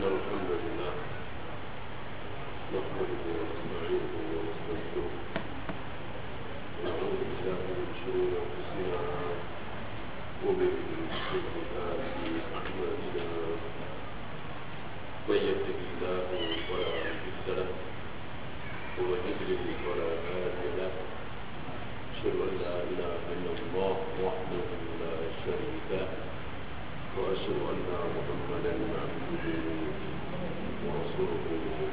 إن الحمد لله نحمده ونستعينه ونستغفره ونعوذ بالله من شرور أنفسنا ومن سيئات أعمالنا من يهده الله فلا مضل له ومن يضلل فلا هادي له أشهد أن لا إله إلا الله وحده لا شريك له وأشهد أن محمدا عبده ورسوله.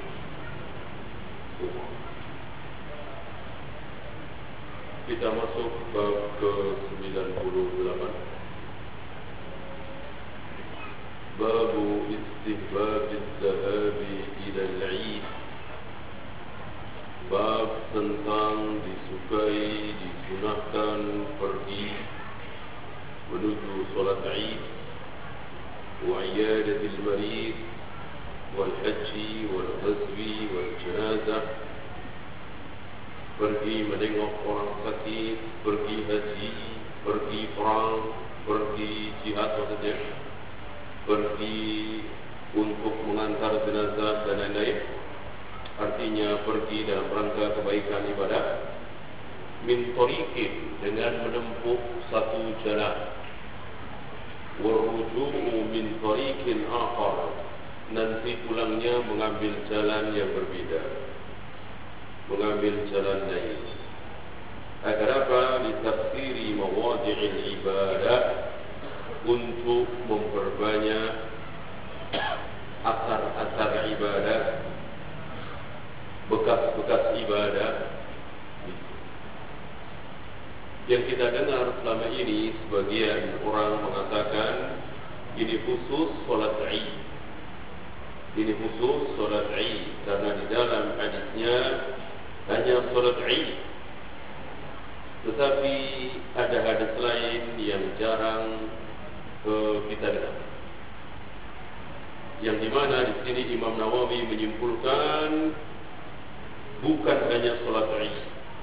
Kita masuk bab ke-98. Babu istihbab az-zahabi ila al-Eid. Bab tentang disukai, disunahkan pergi menuju solat Eid, wa iyadatil marid, wal haji, wal ghazwi, wal janazah. Pergi menengok orang sakit, pergi haji, pergi perang, pergi jihad maksudnya, pergi untuk mengantar jenazah dan lain-lain. Artinya pergi dalam rangka kebaikan ibadah. Min tariqin, dengan menempuh satu jalan. Waruju'u min tariqin akhar, nanti pulangnya mengambil jalan yang berbeda, mengambil jalan lain. Agar apa? Litafsiri mawadi'il ibadah, untuk memperbanyak asar-asar ibadah, bekas-bekas ibadah. Yang kita dengar selama ini, sebagian orang mengatakan ini khusus solat Eid, ini khusus solat Eid, karena di dalam hadisnya hanya solat Eid. Tetapi ada hadis lain yang jarang kita dengar, yang dimana di sini Imam Nawawi menyimpulkan bukan hanya solat Eid,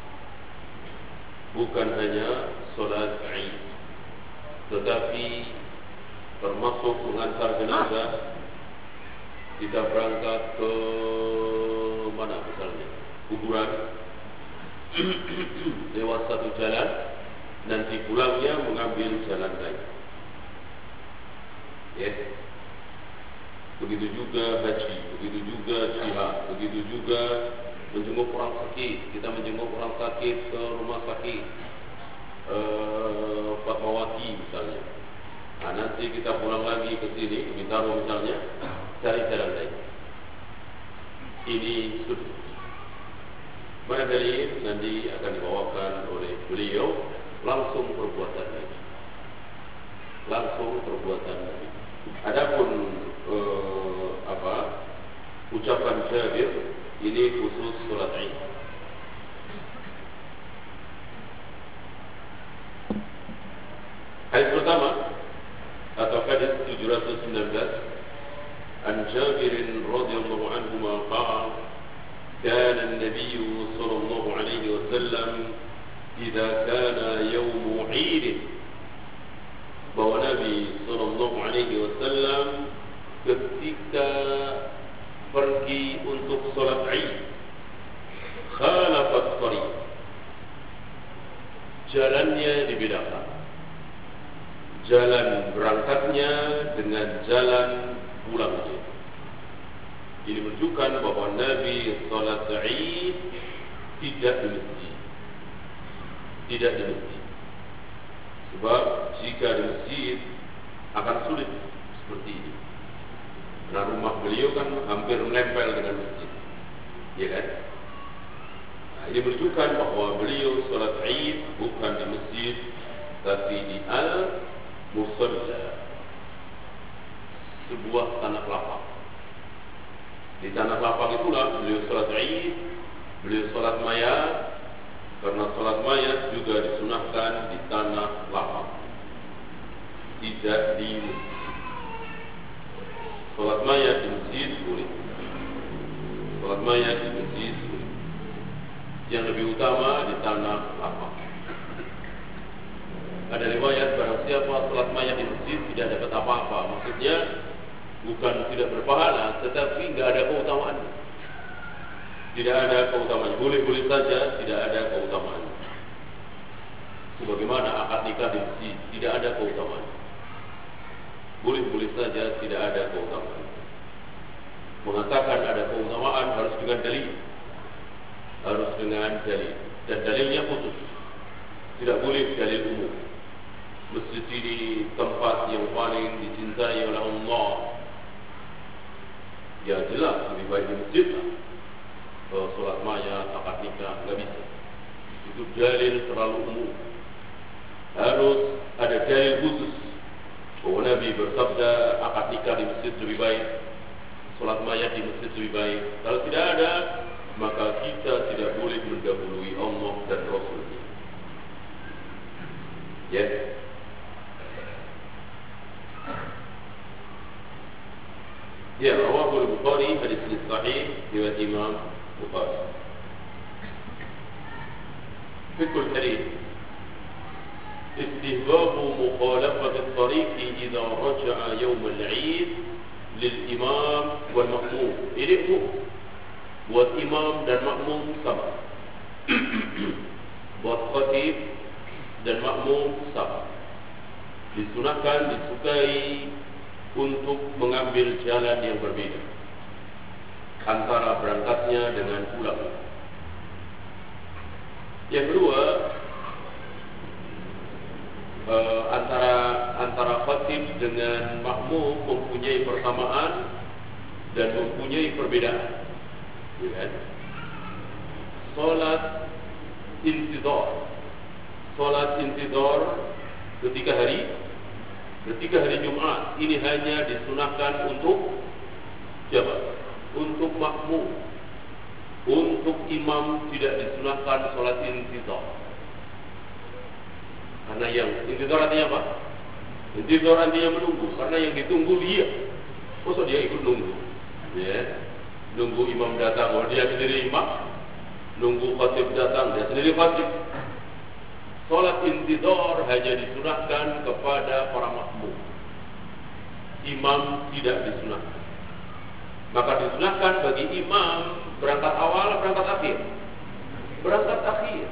bukan hanya solat Eid, tetapi termasuk mengantar jenazah. Kita berangkat ke mana misalnya, kuburan, lewat satu jalan, nanti pulangnya mengambil jalan lain. Ya, begitu juga haji, begitu juga jihad, begitu juga menjenguk orang sakit. Kita menjenguk orang sakit ke rumah sakit Fatmawati misalnya. Nah, nanti kita pulang lagi ke sini, ke Bintaro misalnya, cari jalan lain. Ini sudah. Mana dalil? Nanti akan dibawakan oleh beliau langsung perbuatan Nabi, langsung perbuatan Nabi. Adapun ucapan Jabir, ini khusus solat Eid. Hadis pertama atau hadis 719, an Jabir radhiyallahu anhu qala كان النبي صلى الله عليه وسلم إذا كان يوم عيد, bahwa Nabi sallallahu alaihi wasallam ketika pergi untuk salat Eid, khalafat tariq, jalannya dibedakan, jalan berangkatnya dengan jalan pulangnya. Ini menunjukkan bahwa Nabi salat Eid tidak di masjid, tidak di masjid. Sebab jika di masjid akan sulit seperti ini. Nah, rumah beliau kan hampir menempel dengan masjid, ya kan? Nah, ini menunjukkan bahwa beliau salat Eid bukan di masjid, tapi di al-musalla, sebuah tanah lapang. Di tanah lapang itulah beliau salat Eid, beliau salat mayat, karena salat mayat juga disunahkan di tanah lapang, tidak di masjid. Salat mayat di masjid boleh, salat mayat di masjid boleh. Yang lebih utama di tanah lapang. Ada riwayat barang siapa salat mayat di masjid tidak dapat apa-apa. Maksudnya Bukan tidak berpahala, tetapi nggak ada keutamaan. Tidak ada keutamaan. Boleh-boleh saja tidak ada keutamaan. Sebagaimana akad nikah di masjid tidak ada keutamaan. Boleh-boleh saja tidak ada keutamaan. Mengatakan ada keutamaan harus dengan dalil. Harus dengan dalil. Dan dalilnya khusus. Tidak boleh dalil umum. Mesti di tempat yang paling dicintai oleh Allah. Ya jelas lebih baik di masjid lah. Solat mayat, akad nikah nggak bisa. Itu dalil terlalu umum. Harus ada dalil khusus. Oh, Nabi bersabda akad nikah di masjid lebih baik, solat mayat di masjid lebih baik. Kalau tidak ada, maka kita tidak boleh mendahului Allah dan Rasulnya. Ya. Ya, rawahu Bukhari, hadis ini sahih riwayat Imam Bukhari. Fikul hadis. استهباب مخالفة الطريق إذا رجع يوم العيد للإمام والمأموم. Ini umum buat imam dan makmum sama. Buat khatib dan makmum sama. Disunahkan, disukai untuk mengambil jalan yang berbeda antara berangkatnya dengan pulang. Yang kedua, antara khatib dengan makmum mempunyai persamaan dan mempunyai perbedaan. Ya kan? Salat intidhar ketika hari Jumat ini hanya disunahkan untuk siapa? Untuk makmum. Untuk imam tidak disunahkan salat intidhar. Karena yang intidhar artinya apa? Intidhar artinya menunggu. Karena yang ditunggu dia. Masa dia ikut nunggu? Ya, nunggu imam datang, oh dia sendiri imam. Nunggu khatib datang, dia sendiri khatib. Salat intidhar hanya disunahkan kepada para makmum. Imam tidak disunahkan. Maka disunahkan bagi imam berangkat awal, berangkat akhir. Berangkat akhir.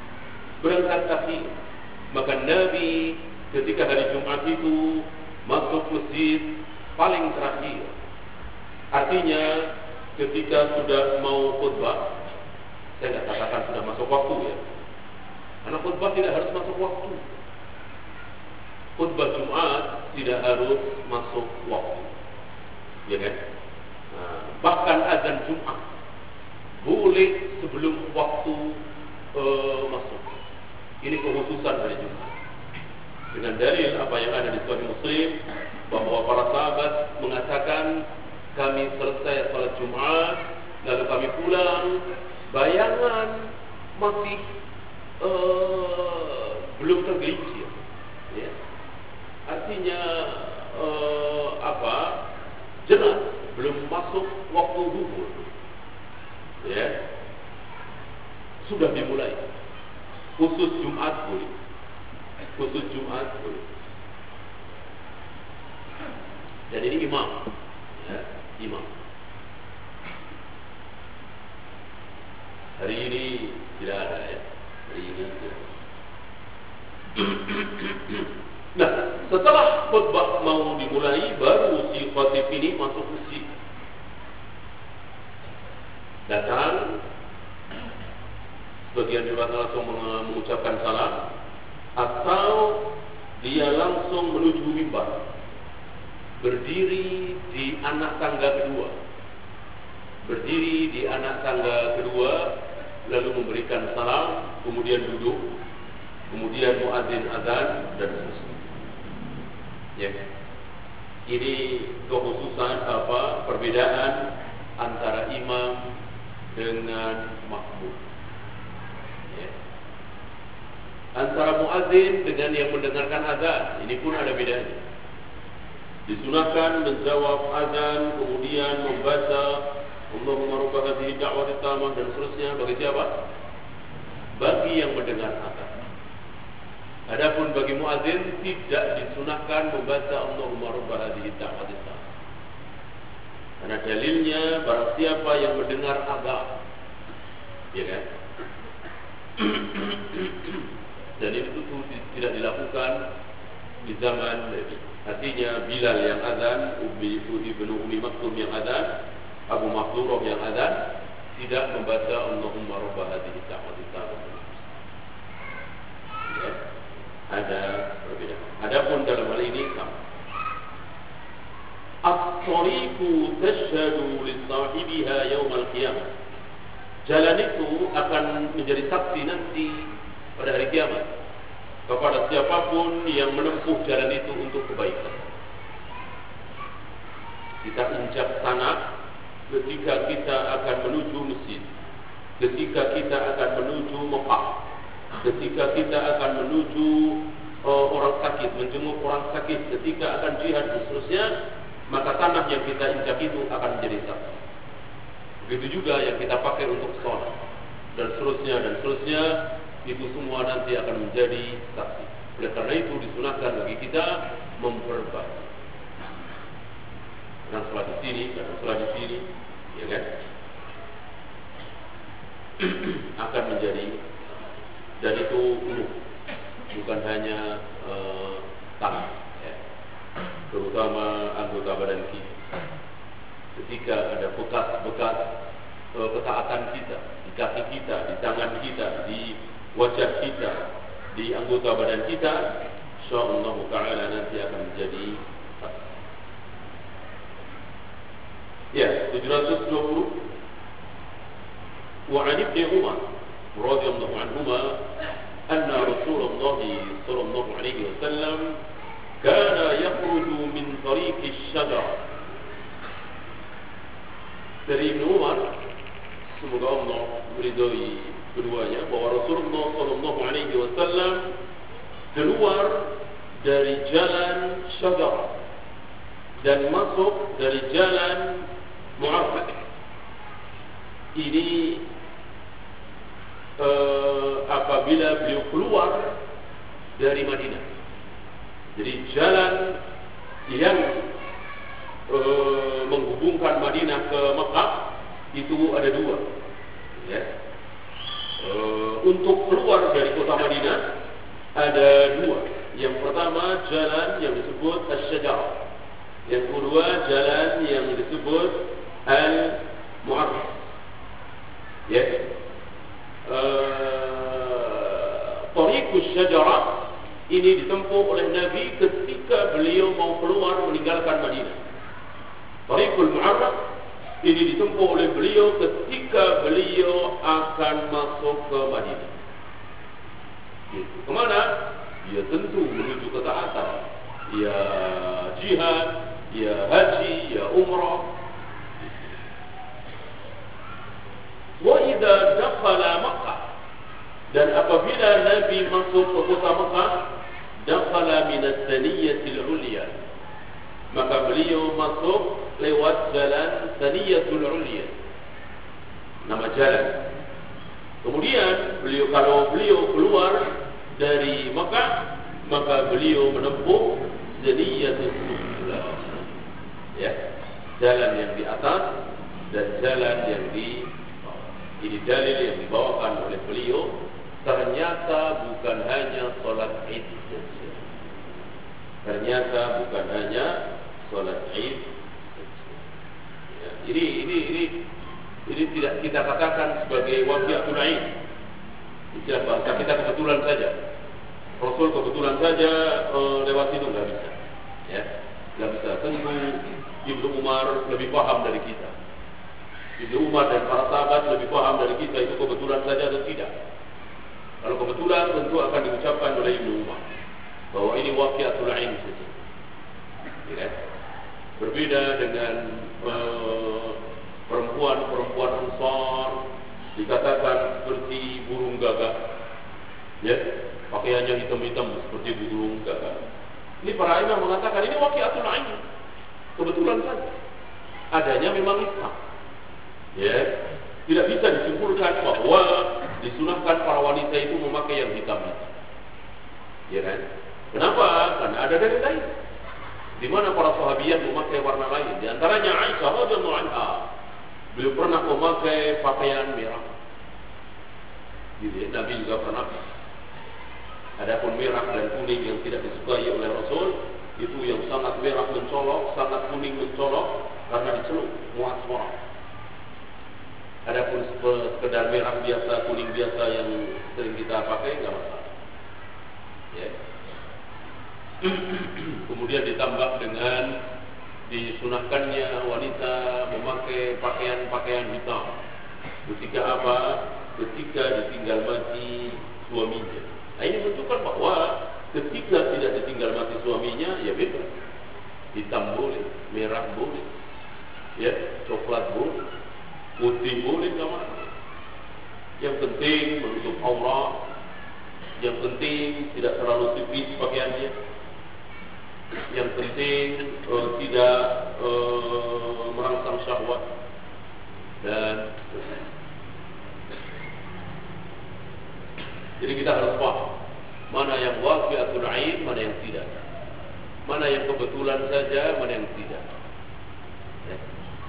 Maka Nabi ketika hari Jumat itu masuk masjid paling terakhir. Artinya ketika sudah mau khutbah, saya tidak katakan sudah masuk waktu ya, karena khutbah tidak harus masuk waktu. Khutbah Jumat tidak harus masuk waktu, ya kan? Nah, bahkan azan Jumat boleh sebelum waktu masuk. Ini kekhususan dari Jumat. Dengan dalil apa yang ada di Sahih Muslim bahwa para sahabat mengatakan kami selesai salat Jumat lalu kami pulang, bayangan masih belum tergelincir. Ya. Artinya jelas belum masuk waktu zuhur. Ya. Sudah dimulai. Khusus Jumat boleh. Dan ini imam, ya, imam. Hari ini tidak ada ya. Hari ini tidak. Nah, setelah khutbah mau dimulai, baru si khatib ini masuk masjid. Datang. Sebagian juga langsung mengucapkan salam, atau dia langsung menuju mimbar, berdiri di anak tangga kedua, lalu memberikan salam, kemudian duduk, kemudian muadzin azan dan seterusnya. Ya. Ini kekhususan perbedaan antara imam dengan makmum. Antara muadzin dengan yang mendengarkan azan, ini pun ada bedanya. Disunahkan menjawab azan, kemudian membaca Allahumma rabb hadhihi da'wati tammah dan seterusnya bagi siapa? Bagi yang mendengar azan. Adapun bagi muadzin tidak disunahkan membaca Allahumma rabb hadhihi da'wati tammah. Karena dalilnya barang siapa yang mendengar azan, ya kan? Dan itu tidak dilakukan di zaman Nabi. Artinya Bilal yang azan, Ibnu Ummi Maktum yang azan, Abu Mahdzurah yang azan tidak membaca Allahumma rabb hadhihi da'wati tammah. Ya, ada perbedaan. Adapun dalam hal ini sama. As-tariqu tashhadu li sahibiha yaum al-qiyamah. Jalan itu akan menjadi saksi nanti pada hari kiamat kepada siapapun yang menempuh jalan itu untuk kebaikan. Kita injak tanah ketika kita akan menuju masjid, ketika kita akan menuju Mekah, ketika kita akan menuju orang sakit, menjenguk orang sakit, ketika akan jihad dan seterusnya, maka tanah yang kita injak itu akan menjadi saksi. Begitu juga yang kita pakai untuk sholat dan seterusnya, itu semua nanti akan menjadi saksi. Oleh karena itu disunahkan bagi kita memperbaiki. Kadang sholat di sini, kadang sholat di sini, ya kan? Akan menjadi, dan itu umum, bukan hanya tangan, ya. Terutama anggota badan kita. Ketika ada bekas-bekas ketaatan kita di kaki kita, di tangan kita, di wajah kita, di anggota badan kita, insyaallah taala nanti akan menjadi saksi. Ya, 720. Wa 'an Ibnu Umar radhiyallahu anhuma anna Rasulullah sallallahu alaihi wasallam kana yakhruju min tariqi asy-syajarah. Dari Ibnu Umar, semoga Allah meridhai keduanya, bahwa Rasulullah sallallahu alaihi wasallam keluar dari jalan Syajarah dan masuk dari jalan Mu'arraf. Ini apabila beliau keluar dari Madinah. Jadi jalan yang menghubungkan Madinah ke Mekah itu ada dua, ya. Untuk keluar dari kota Madinah ada dua. Yang pertama jalan yang disebut Asy-Syajarah, yang kedua jalan yang disebut Al-Mu'arraf, ya. Tariqus Syajarah ini ditempuh oleh Nabi ketika beliau mau keluar meninggalkan Madinah. Tariqul Mu'arraf ini ditempuh oleh beliau ketika beliau akan masuk ke Madinah. Gitu. Kemana? Ya tentu menuju ketaatan. Ya jihad, ya haji, ya umrah. Wa idza dakhala Makkah, dan apabila Nabi masuk ke kota Makkah, dakhala min as-saniyatil ulya, maka beliau masuk lewat jalan Saniyatul Ulya, nama jalan. Kemudian kalau beliau keluar dari Makkah, maka beliau menempuh Saniyatul Sufla, ya, jalan yang di atas dan jalan yang di bawah. Ini dalil yang dibawakan oleh beliau. Ternyata bukan hanya sholat Id saja. Ternyata bukan hanya sholat Id. Ya, ini tidak kita katakan sebagai waqi'atul Id. Istilah bahasa kita kebetulan saja. Rasul kebetulan saja lewat itu nggak bisa. Ya, nggak bisa. Tentu Ibnu Umar lebih paham dari kita. Ibnu Umar dan para sahabat lebih paham dari kita itu kebetulan saja atau tidak. Kalau kebetulan tentu akan diucapkan oleh Ibnu Umar bahwa ini waqi'atul Ain saja. Ya. Berbeda dengan perempuan Ansar, dikatakan seperti burung gagak, ya, pakaiannya hitam-hitam seperti burung gagak. Ini para imam mengatakan ini waqi'atul Ain, kebetulan saja. Adanya memang Islam. Ya, tidak bisa disimpulkan bahwa disunahkan para wanita itu memakai yang hitam. Ya kan? Kenapa? Karena ada dari lain. Di mana para sahabiah memakai warna lain. Di antaranya Aisyah radhiyallahu anha. Beliau pernah memakai pakaian merah. Jadi Nabi juga pernah. Adapun merah dan kuning yang tidak disukai oleh Rasul, itu yang sangat merah mencolok, sangat kuning mencolok karena dicelup muat suara. Adapun sekedar merah biasa, kuning biasa yang sering kita pakai, nggak masalah. Ya. Kemudian ditambah dengan disunahkannya wanita memakai pakaian-pakaian hitam. Ketika apa? Ketika ditinggal mati suaminya. Nah, ini menunjukkan bahwa ketika tidak ditinggal mati suaminya, ya bebas. Hitam boleh, merah boleh, ya, coklat boleh, putih boleh, nggak masalah. Yang penting menutup aurat, yang penting tidak terlalu tipis pakaiannya, yang penting tidak merangsang syahwat dan jadi kita harus paham mana yang waqi'atul ain, mana yang tidak, mana yang kebetulan saja, mana yang tidak. Ya.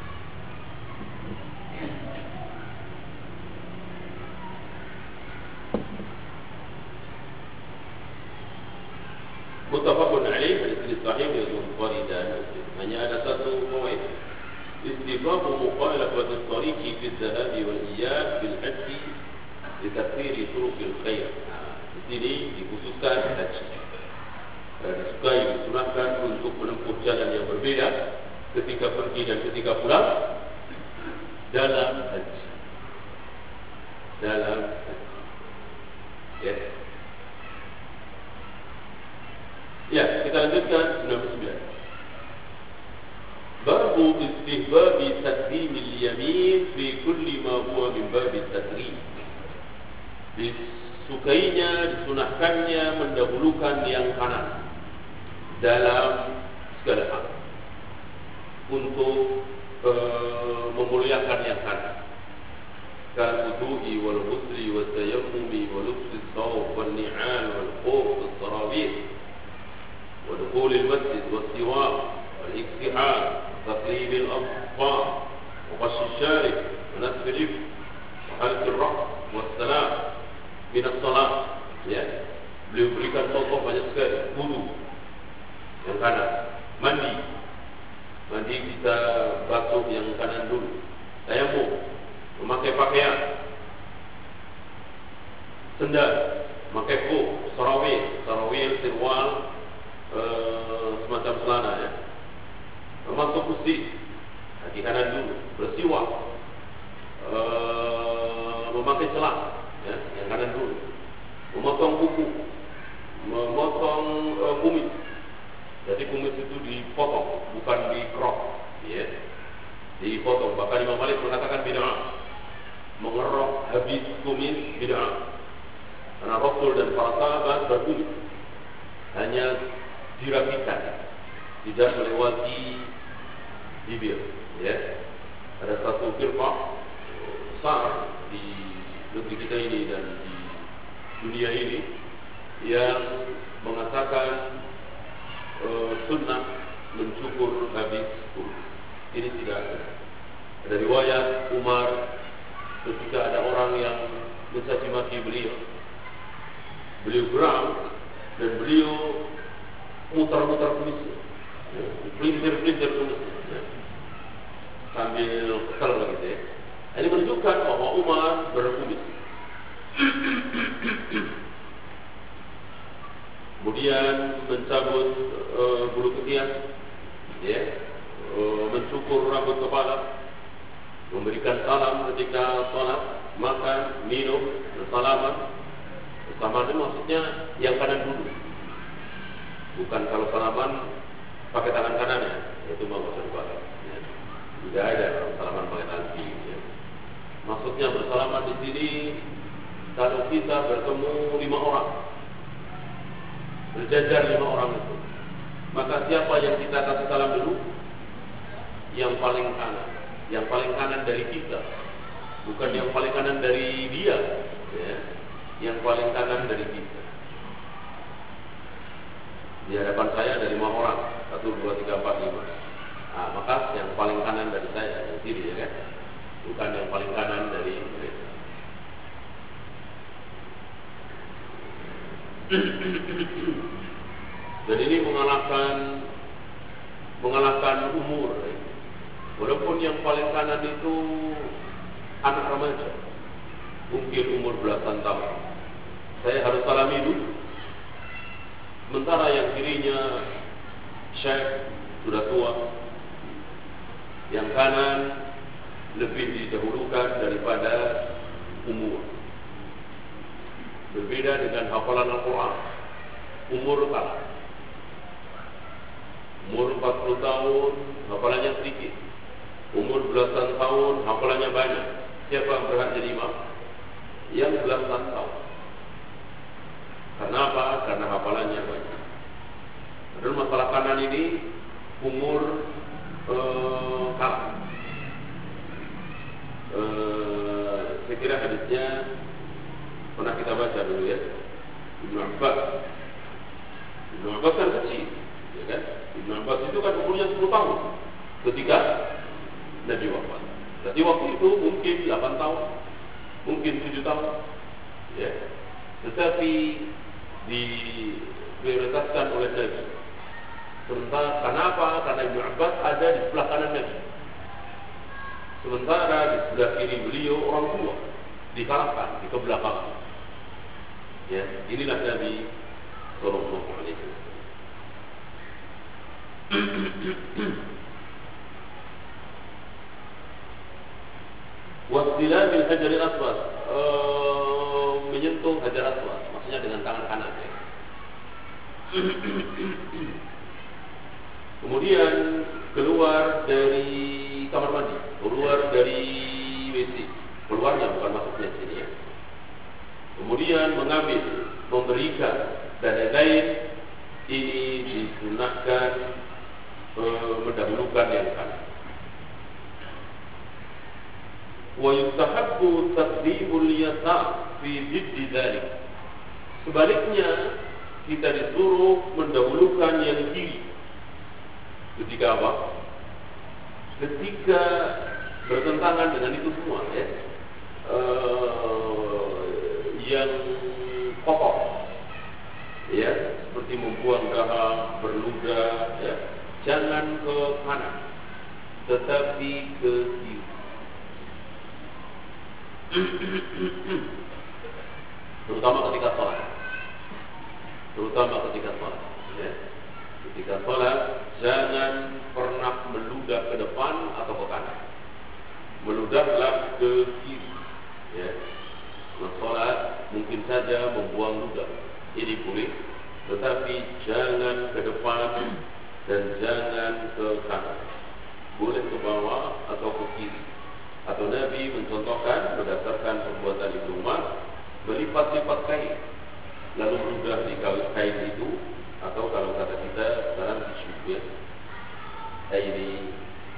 Muttafaqun alaih, hadis ini sahih dari Bukhari dan Muslim. Hanya ada satu poin, istibabu mukhalafat at-tariqi fi adh-dhahabi wal iyad bil hajj li takthiri turuqil khair. Di sini dikhususkan haji. Disukai, disunahkan untuk menempuh jalan yang berbeda ketika pergi dan ketika pulang dalam haji. Dalam haji. Ya. Ya, kita lanjutkan 99. Babu istihbabi taqdimil yamin fi kulli ma huwa min babi at-taqdim. Disukainya, disunahkannya mendahulukan yang kanan dalam segala hal untuk memuliakan yang kanan. Kal wudu'i wal ghusli wat tayammumi wa lubsi as-sawb wan ni'al wal khuf was sarawih wa dukhul al-masjid was siwak wal iktihal wa taqlib al-adfar wa qash al-sharib wa nasf al-lif wa halq al-ra's was salam min as-salat. Ya, beliau berikan contoh banyak sekali. Wudu yang kanan, mandi kita basuh yang kanan dulu. Tayammum, memakai pakaian, sendal, memakai khuf, sarawil, sirwal, semacam celana, ya. Masuk masjid, kaki kanan dulu, bersiwak, memakai celak, ya, yang kanan dulu, memotong kuku, memotong kumis. Jadi kumis itu dipotong, bukan di-crop, ya. Dipotong. Bahkan Imam Malik mengatakan bid'ah. Mengerok habis kumis bid'ah. Karena Rasul dan para sahabat berkumis, hanya dirapikan, tidak melewati bibir, ya. Ada satu firqah besar di negeri kita ini dan di dunia ini yang mengatakan sunnah mencukur habis kumis. Ini tidak ada. Ada riwayat Umar ketika ada orang yang mencaci maki beliau geram dan beliau mutar-mutar kumisnya, pelintir kumisnya, sambil kesal begitu, ya. Ini menunjukkan bahwa Umar berkumis. Kemudian mencabut bulu ketiak, ya, mencukur rambut kepala, memberikan salam ketika sholat, makan, minum, bersalaman. Bersalaman itu maksudnya yang kanan dulu, bukan kalau salaman pakai tangan kanannya, itu mau nggak usah dipakai. Ya. Tidak ada kalau salaman pakai tangan kiri. Ya. Maksudnya bersalaman di sini kalau kita bertemu 5 orang, berjajar 5 orang itu, maka siapa yang kita kasih salam dulu? Yang paling kanan. Yang paling kanan dari kita, bukan yang paling kanan dari dia, ya. Yang paling kanan dari kita. Di hadapan saya ada 5 orang, 1, 2, 3, 4, 5. Nah, maka yang paling kanan dari saya, yang kiri ya kan, bukan yang paling kanan dari mereka. Dan ini mengalahkan umur. Walaupun yang paling kanan itu anak remaja, mungkin umur belasan tahun, saya harus salami dulu. Sementara yang kirinya Syekh sudah tua, yang kanan lebih didahulukan daripada umur. Berbeda dengan hafalan Al-Quran, umur kalah. Umur 40 tahun, hafalannya sedikit. Umur belasan tahun, hafalannya banyak. Siapa yang berhak jadi imam? Yang belasan tahun. Karena apa? Karena hafalannya banyak. Dan masalah kanan ini umur kalah. Saya kira hadisnya pernah kita baca dulu ya. Ibnu Abbas kan kecil, ya kan? Ibnu Abbas itu kan umurnya 10 tahun ketika Nabi wafat. Jadi waktu itu mungkin 8 tahun, mungkin 7 tahun, ya. Tetapi diprioritaskan oleh Nabi. Sementara kenapa? Karena Ibnu Abbas ada di sebelah kanan Nabi. Sementara di sebelah kiri beliau orang tua, dikalahkan di kebelakang. Ya, inilah Nabi Sallallahu Alaihi Wasallam. Wasila bil hajar al-aswad, menyentuh hajar aswad, maksudnya dengan tangan kanan. Ya. Kemudian keluar dari kamar mandi, keluar dari WC, keluarnya bukan masuknya sini ya. Kemudian mengambil, memberikan dan lain-lain, ini disunahkan mendahulukan yang kanan. Wa yustahabbu taqdimul yasar fi diddi dzalik. Sebaliknya kita disuruh mendahulukan yang kiri. Ketika apa? Ketika bertentangan dengan itu semua ya. Yang kotor ya, seperti membuang darah, berludah ya, jangan ke kanan tetapi ke kiri. Terutama ketika sholat ya. Ketika sholat jangan pernah meludah ke depan atau ke kanan, meludahlah ke kiri ya. Sholat mungkin saja membuang ludah, ini boleh, tetapi jangan ke depan dan jangan ke kanan, boleh ke bawah atau ke kiri. Atau Nabi mencontohkan berdasarkan perbuatan Ibnu Umar, melipat-lipat kain lalu ludah di kain itu, atau kalau kata kita sekarang tisu ya, ini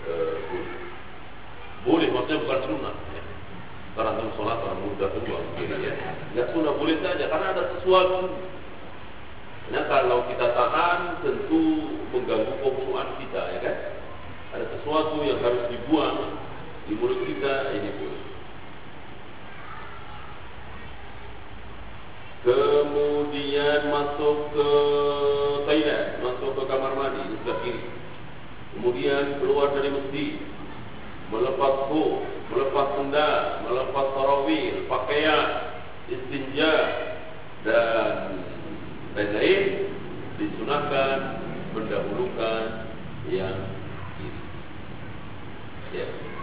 boleh, maksudnya bukan sunnah ya. Karena dalam sholat orang mudah keluar ya. Nggak sunnah, boleh saja karena ada sesuatu. Nah kalau kita tahan tentu mengganggu keusuhan kita ya kan. Ada sesuatu yang harus dibuang di mulut kita, ini boleh. Kemudian masuk ke toilet, masuk ke kamar mandi di sebelah kiri. Kemudian keluar dari masjid, melepas khuf, melepas sendal, melepas sarawil, pakaian, istinja dan lain-lain, disunahkan mendahulukan yang kiri. Ya.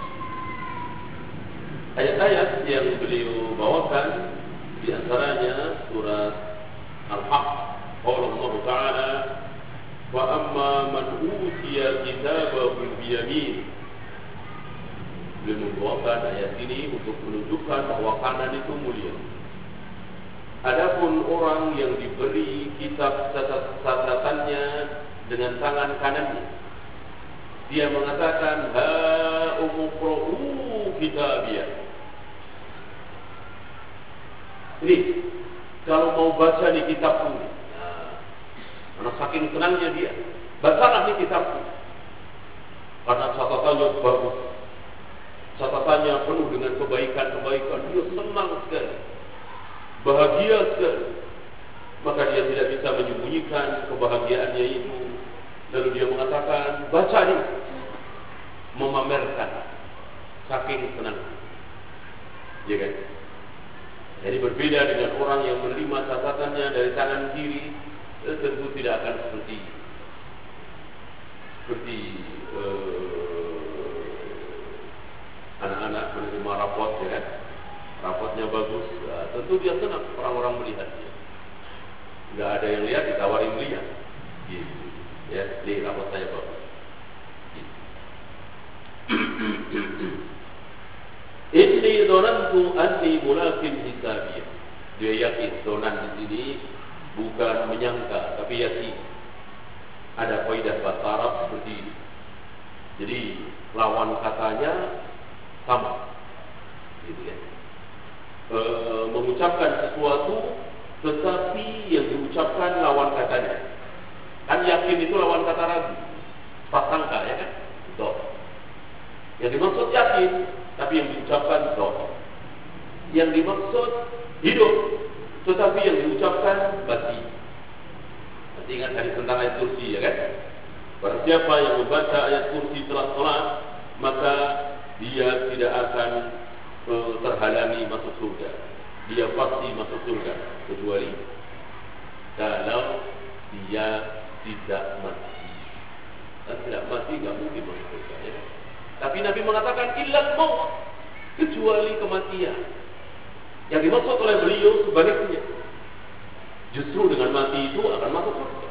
Ayat-ayat yang beliau bawakan di antaranya surat Al-Haqq, qala Allah Ta'ala, wa amma man utiya kitabahu biyamin. Beliau membawakan ayat ini untuk menunjukkan bahwa kanan itu mulia. Adapun orang yang diberi kitab catatannya dengan tangan kanannya, dia mengatakan ha umqra'u kitabiyah. Ini kalau mau baca di kitab ini, Karena saking senangnya dia, bacalah nih kitabku. Karena catatannya bagus, catatannya penuh dengan kebaikan-kebaikan. Dia senang sekali, bahagia sekali. Maka dia tidak bisa menyembunyikan kebahagiaannya itu. Lalu dia mengatakan, baca nih, memamerkan, saking senang. Ya kan? Jadi berbeda dengan orang yang menerima catatannya dari tangan kiri, tentu tidak akan seperti anak-anak menerima rapot, ya kan? Rapotnya bagus, tentu dia senang orang-orang melihatnya. Nggak ada yang lihat, ditawarin lihat. Gitu. Ya, di rapot saya bagus. Inni dzanantu anni mulaqin hisabiyah. Dia yakin, donan di sini bukan menyangka, tapi yakin. Ada kaidah bahasa Arab seperti ini. Jadi lawan katanya sama, gitu ya. Mengucapkan sesuatu, tetapi yang diucapkan lawan katanya. Kan yakin itu lawan kata ragu, prasangka, ya kan? Doh. Yang dimaksud yakin, tapi yang diucapkan doh. Yang dimaksud hidup, tetapi yang diucapkan mati. Nanti ingat hadis tentang ayat kursi, ya kan? Barang siapa yang membaca ayat kursi setelah salat, maka dia tidak akan terhalangi masuk surga. Dia pasti masuk surga, kecuali kalau dia tidak mati. Dan tidak mati nggak mungkin masuk surga, ya. Tapi Nabi mengatakan illal maut, kecuali kematian. Yang dimaksud oleh beliau sebaliknya, justru dengan mati itu akan masuk surga,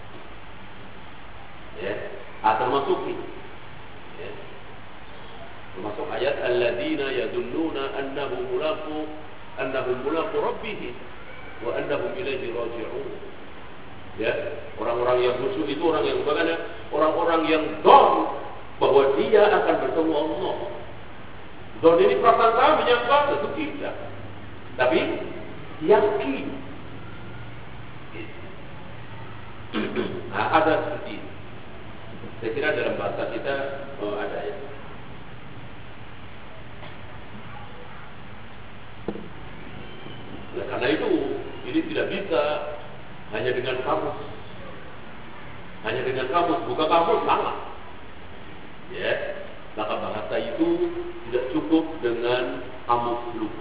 ya, akan masuk ini, ya. Termasuk ayat alladzina yadunnuna annahum mulaqu rabbihim wa annahum ilaihi raji'un. Ya, orang-orang yang khusyuk itu orang yang bagaimana? Orang-orang yang don bahwa dia akan bertemu Allah. Don ini prasangka, menyangka, tentu tidak. Tapi yakin. Nah, ada seperti ini. Saya kira dalam bahasa kita ada ya. Nah, karena itu ini tidak bisa hanya dengan kamus. Hanya dengan kamus, buka kamus salah. Ya, maka bahasa itu tidak cukup dengan kamus dulu.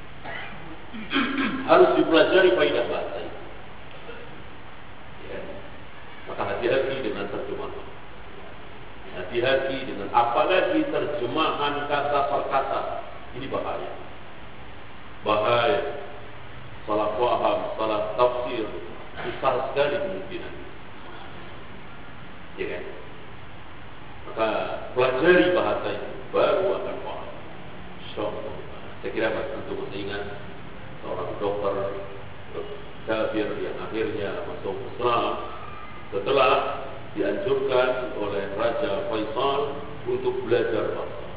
Harus dipelajari faedah bahasa itu. Ya. Maka hati-hati dengan terjemahan. Hati-hati dengan apalagi terjemahan kata per kata. Ini bahaya. Bahaya. Salah paham, salah tafsir, besar sekali kemungkinan. Ya kan? Maka pelajari bahasa itu, baru akan paham. Insyaallah. Saya kira Mas tentu masih ingat seorang dokter kafir yang akhirnya masuk Islam setelah dianjurkan oleh Raja Faisal untuk belajar bahasa.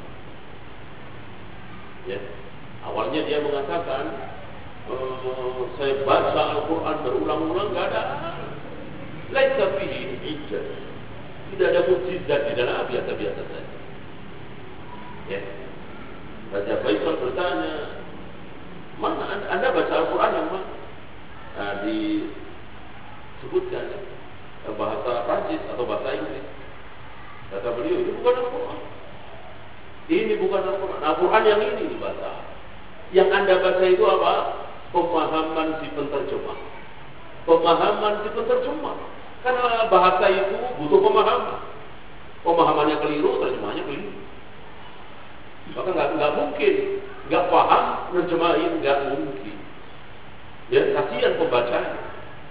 Ya, awalnya dia mengatakan, saya baca Al-Quran berulang-ulang, nggak ada. Laisa fihi hujjah. Tidak ada mukjizat di dalam, biasa-biasa saja. Ya. Raja Faisal bertanya, mana anda baca Al-Quran yang mana? Nah, disebutkan bahasa Prancis atau bahasa Inggris. Kata beliau, itu bukan Al-Quran. Ini bukan Al-Quran. Al-Quran yang ini dibaca. Yang anda baca itu apa? Pemahaman si penterjemah. Pemahaman si penterjemah. Karena bahasa itu butuh pemahaman. Pemahamannya keliru, terjemahnya keliru. Maka nggak mungkin, nggak paham, terjemahin nggak mungkin. Ya, kasihan pembacanya.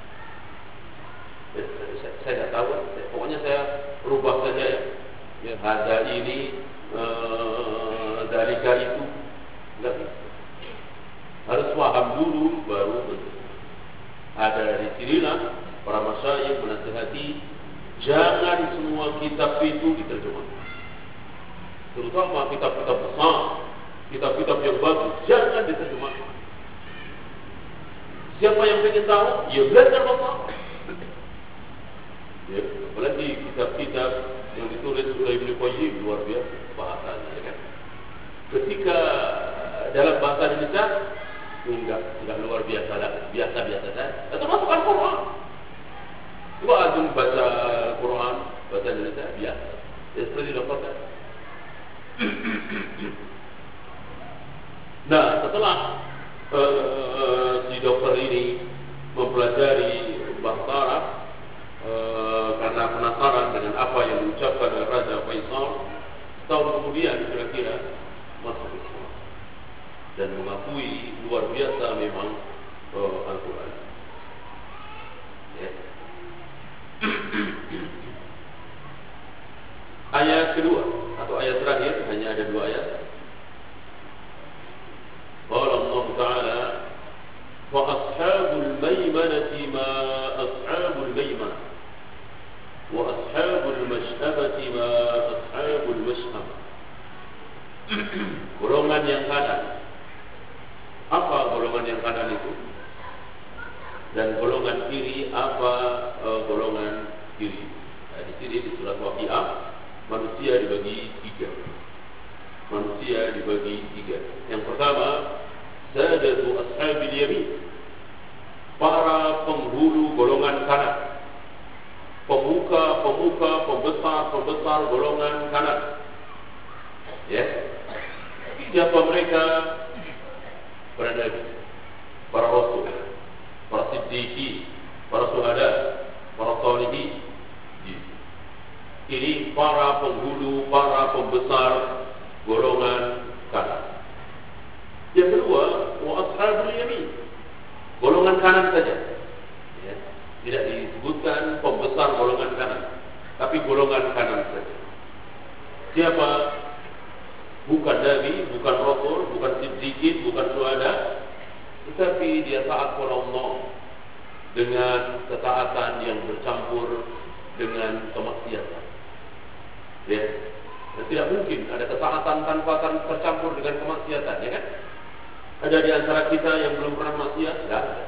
Ya, saya nggak tahu. Pokoknya saya rubah saja ya. Ya, ada ini, dalika itu, nggak bisa. Harus paham dulu baru betul. Ada di sinilah para masyayikh menasihati, jangan semua kitab itu diterjemahkan. Terutama kitab-kitab besar, kitab-kitab yang bagus, jangan diterjemahkan. Siapa yang ingin tahu, ya belajar bahasa. Ya, apalagi kitab-kitab yang ditulis oleh Ibnu Qayyim luar biasa bahasanya, ya kan? Ketika dalam bahasa Indonesia enggak luar biasa lah, biasa-biasa saja. Itu masuk Al-Quran. Coba antum baca Quran bahasa Indonesia biasa. Ya seperti dokter kan? Nah, setelah si dokter ini mempelajari bahasa Arab karena penasaran dengan apa yang diucapkan oleh Raja Faisal, setahun kemudian kira-kira masuk Islam dan mengakui luar biasa memang Al-Quran. Ya. Ayat kedua atau ayat terakhir, hanya ada 2 ayat. Qala Allah Ta'ala wa ashabul maimanati ma ashabul maimanah wa ashabul mash'abati ma ashabul mash'abah. Golongan yang kanan. Apa golongan yang kanan itu? Dan golongan kiri apa golongan kiri? Nah, di sini di surat Waqiah manusia dibagi 3. Manusia dibagi 3. Yang pertama, sadatu ashabil yamin, para penghulu golongan kanan, pemuka, pembesar golongan kanan. Ya, siapa mereka? Para nabi, para rasul, para siddiqin, para syuhada, para sholihin. Ini para penghulu, para pembesar golongan kanan. Yang kedua, wa ashabul yamin, golongan kanan saja. Ya, tidak disebutkan pembesar golongan kanan, tapi golongan kanan saja. Siapa? Bukan nabi, bukan rasul, bukan siddiqin, bukan syuhada, tetapi dia taat kepada Allah dengan ketaatan yang bercampur dengan kemaksiatan. Ya, dan tidak mungkin ada ketaatan tanpa tercampur dengan kemaksiatan, ya kan? Ada di antara kita yang belum pernah maksiat? Tidak ada.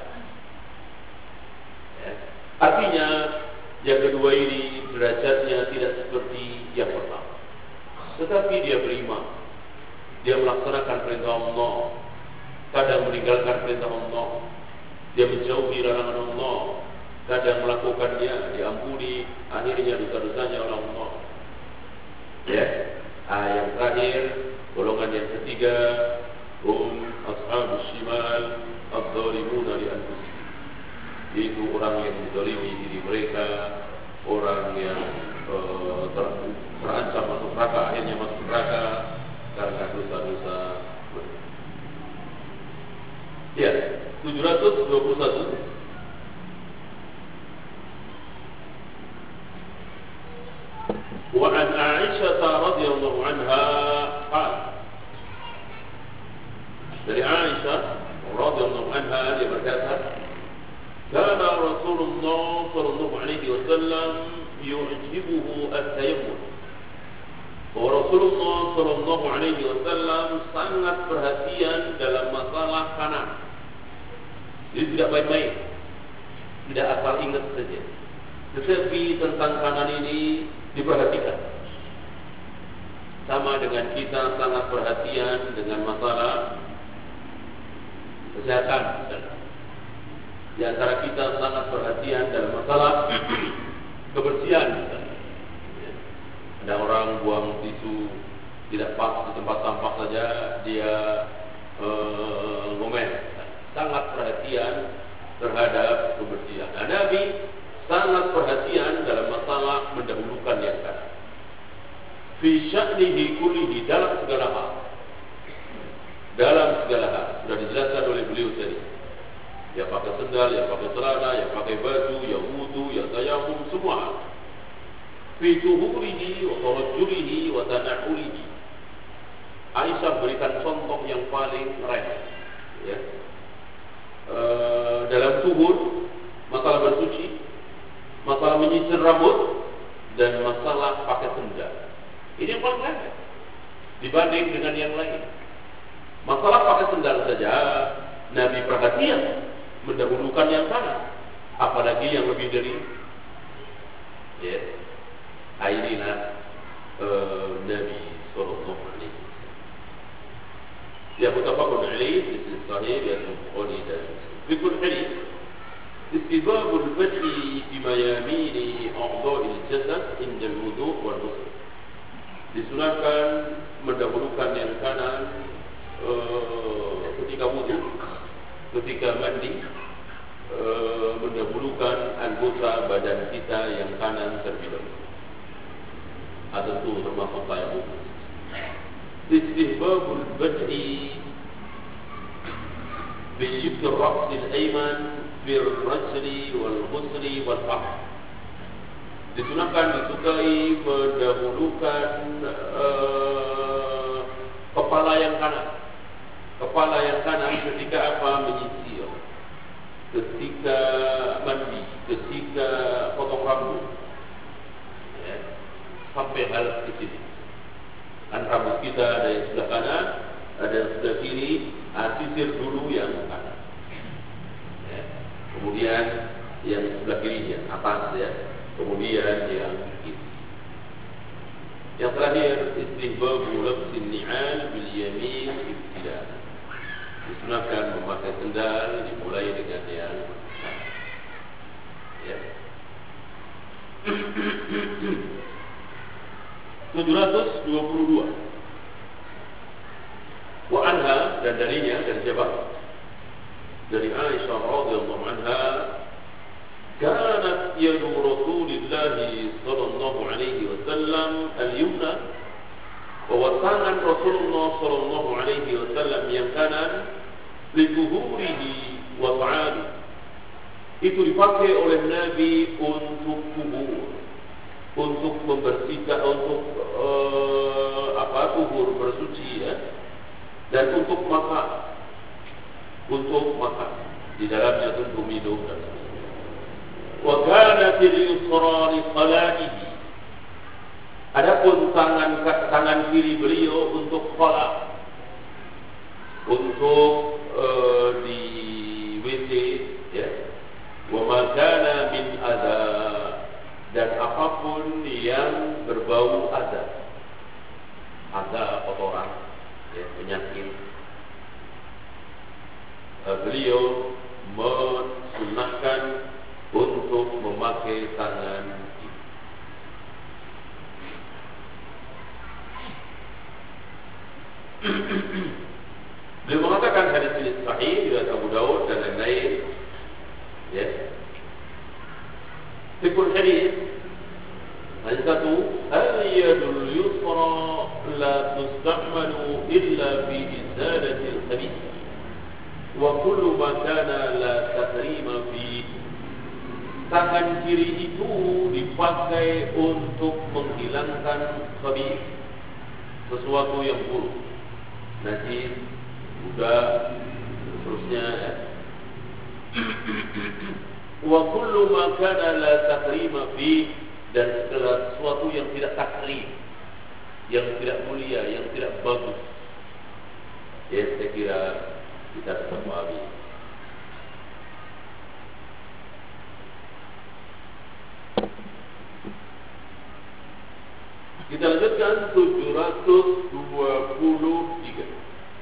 Ya. Artinya yang kedua ini derajatnya tidak seperti yang pertama, tetapi dia beriman. Dia melaksanakan perintah Allah, kadang meninggalkan perintah Allah. Dia menjauhi larangan Allah, kadang melakukannya, diampuni akhirnya dosa-dosanya oleh Allah. Ya, yang terakhir, golongan yang ketiga, ashabus shimal adz-dhalimuna li anfusihim, yaitu orang yang menzalimi diri mereka, orang yang terancam masuk neraka, akhirnya masuk neraka karena dosa-dosa mereka. Ya, 721. وعن عائشة رضي الله عنها قال, dari Aisyah radhiyallahu anha dia berkata, kana Rasulullah sallallahu alaihi wasallam yu'jibuhu at-tayammum. Bahwa Rasulullah sallallahu alaihi wasallam sangat perhatian dalam masalah kanan. Jadi tidak main-main, tidak asal ingat saja. Tetapi tentang kanan ini diperhatikan. Sama dengan kita sangat perhatian dengan masalah kesehatan misalnya. Di antara kita sangat perhatian dalam masalah kebersihan misalnya. Ada orang buang tisu tidak pas di tempat sampah saja dia ngomel. Sangat perhatian terhadap kebersihan. Nah, Nabi sangat perhatian dalam masalah mendahulukan yang kanan. Fi sya'nihi kullihi, dalam segala hal. Dalam segala hal. Sudah dijelaskan oleh beliau tadi. Ya pakai sendal, ya pakai celana, ya pakai baju, ya wudu, ya tayamum, semua hal. Fi tuhurihi wa tarajjulihi wa tana'ulihi. Aisyah berikan contoh yang paling ringan. Ya. Dalam tuhur, masalah bersuci, masalah menyisir rambut, dan masalah pakai sendal. Ini yang paling ringan dibanding dengan yang lain. Masalah pakai sendal saja Nabi perhatian mendahulukan yang kanan, apalagi yang lebih dari Ya, inilah Nabi Sallallahu Alaihi Wasallam. Ya, mutafaqun alaih di sahih dan Bukhari dan Fikul hadis. Istibabul fathi di mayamini a'dha'il jasad inda al-wudu' wal ghusl. Disunahkan mendahulukan yang kanan ketika wudu, ketika mandi, mendahulukan anggota badan kita yang kanan terlebih dahulu. Atau itu termasuk tayamum. Istihbabul bad'i بشق الرأس الأيمن في الرجل والغسل والفحم. Disunahkan, disukai mendahulukan kepala yang kanan. Kepala yang kanan ketika apa? Menyisir, ketika mandi, ketika potong rambut, ya, sampai hal ke sini. Kan rambut kita ada yang sebelah kanan, ada yang sebelah kiri. Sisir dulu yang kanan, ya. Kemudian yang sebelah kirinya atas, ya. Kemudian yang kiri. Yang terakhir, istihbabu labsin ni'al bil yamin ibtida'an. Disunahkan memakai sendal dimulai dengan yang kanan, ya. 722. Wa anha, dan darinya, dari siapa? Dari Aisyah radhiyallahu anha, kanat yadu Rasulillah sallallahu alaihi wasallam al-yumna, bahwa tangan Rasulullah sallallahu alaihi wasallam yang kanan li tuhurihi wa ta'ali, itu dipakai oleh Nabi untuk kubur, untuk membersihkan, untuk tuhur, bersuci, ya. Dan untuk makan, di dalamnya tentu minum dan sebagainya. Wa kanatil yusra li qalaihi, adapun tangan kiri beliau untuk qala, untuk di WC, ya. Wa ma kana min adza, dan apapun yang berbau adza, kotoran, ya, penyakit, beliau mensunahkan untuk memakai tangan kiri. Beliau mengatakan hadis ini sahih riwayat Abu Dawud dan lain-lain, ya. Fikul hadis hadis satu, al-yadul yusra la tusta'malu illa fi izalatil khabith wa kullu ma kana la tahrima fi. Tangan kiri itu dipakai untuk menghilangkan khabith, sesuatu yang buruk, najis, budak, seterusnya, ya. Wa kullu ma kana la tahrima fi, dan segala sesuatu yang tidak takrim, yang tidak mulia, yang tidak bagus. Ya, saya kira kita bisa pahami. Kita lanjutkan 723.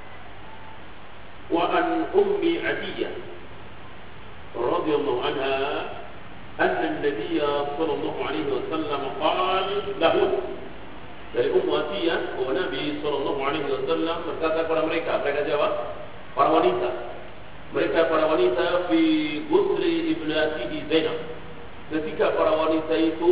Wa an ummi Adiyah radhiyallahu anha anna an-nabiy sallallahu alaihi wasallam qala lahu, dari Ummu Atiyah, bahwa Nabi sallallahu alaihi wasallam berkata kepada mereka siapa? Para wanita. Mereka para wanita fi ghusli ibnatihi Zainab. Ketika para wanita itu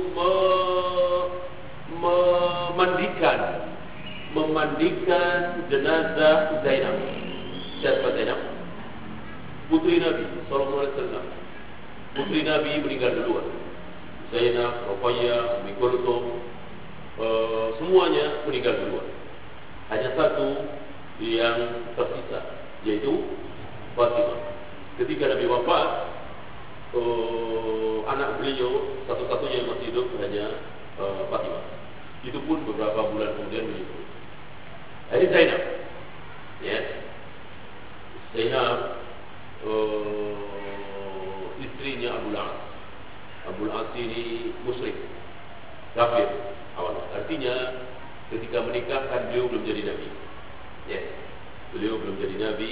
memandikan jenazah Zainab. Siapa Zainab? Putri Nabi sallallahu alaihi wasallam. Putri Nabi meninggal duluan. Zainab, Ruqayyah, Ummi Kulthum, semuanya meninggal duluan. Hanya satu yang tersisa, yaitu Fatimah. Ketika Nabi wafat, anak beliau satu-satunya yang masih hidup hanya Fatimah. Itu pun beberapa bulan kemudian meninggal. Ini Zainab, ya. Zainab istrinya Abul As. Abul As ini musyrik, kafir awal. Artinya ketika menikah kan beliau belum jadi nabi. Ya. Beliau belum jadi nabi.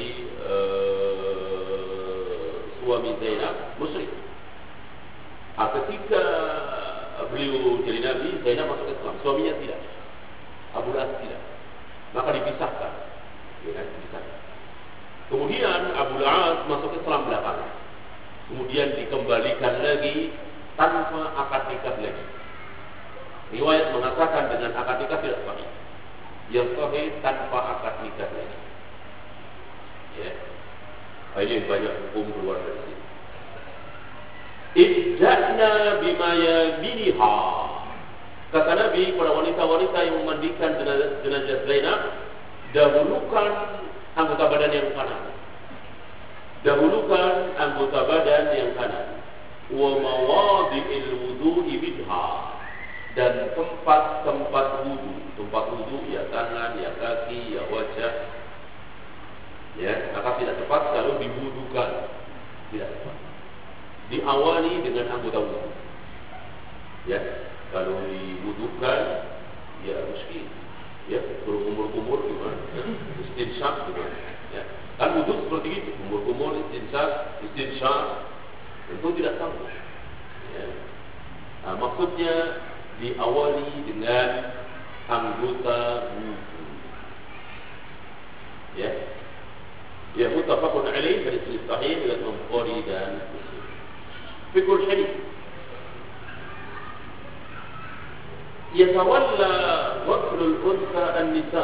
Suami Zainab musyrik. Ketika beliau jadi nabi, Zainab masuk Islam. Suaminya tidak. Abu Lahab tidak. Maka dipisahkan. Ya kan? Dipisahkan. Kemudian Abu Lahab masuk Islam belakangan. Kemudian dikembalikan lagi tanpa akad nikah lagi. Riwayat mengatakan dengan akad nikah tidak sahih. Yang sahih tanpa akad nikah lagi. Ya. Ini banyak hukum keluar dari sini. Idda'na bima yaminiha. Kata Nabi pada wanita-wanita yang memandikan jenazah Zainab, dahulukan anggota badan yang kanan. Dahulukan anggota badan yang kanan. Wa mawadhi'il wudu'i minha. Dan tempat-tempat wudu. Tempat wudu ya tangan, ya kaki, ya wajah. Ya, maka tidak tepat kalau diwudukan. Tidak tepat. Diawali dengan anggota wudu. Ya, kalau diwudukan ya mesti ya berkumur-kumur gimana? Istinsyaq gimana? Ya. Kan wudu seperti itu, kumur-kumur, istinsyaq tentu tidak sama. Ya. Nah, maksudnya diawali dengan anggota wudu. Ya. Ya, muttafaqun alaih hadis sahih dengan Bukhari dan Muslim. Fikul hadis. Yatawalla waqlul unsa an-nisa.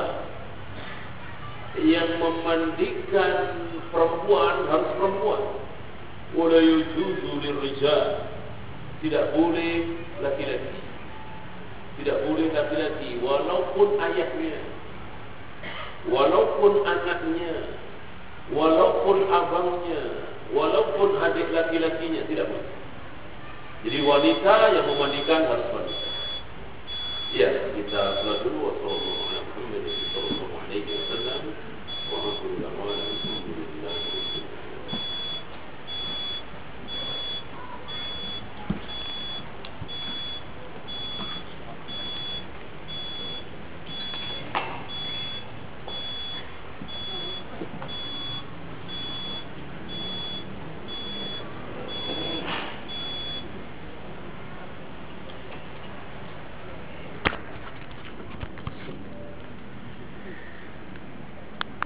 Yang memandikan perempuan harus perempuan. Wala yujuzu lirrijal. Tidak boleh laki-laki. Tidak boleh laki-laki walaupun ayahnya. Walaupun anaknya. Walaupun abangnya, walaupun adik laki-lakinya, tidak boleh. Jadi wanita yang memandikan harus wanita. Ya, kita sholat dulu. Wassalamualaikum warahmatullahi wabarakatuh.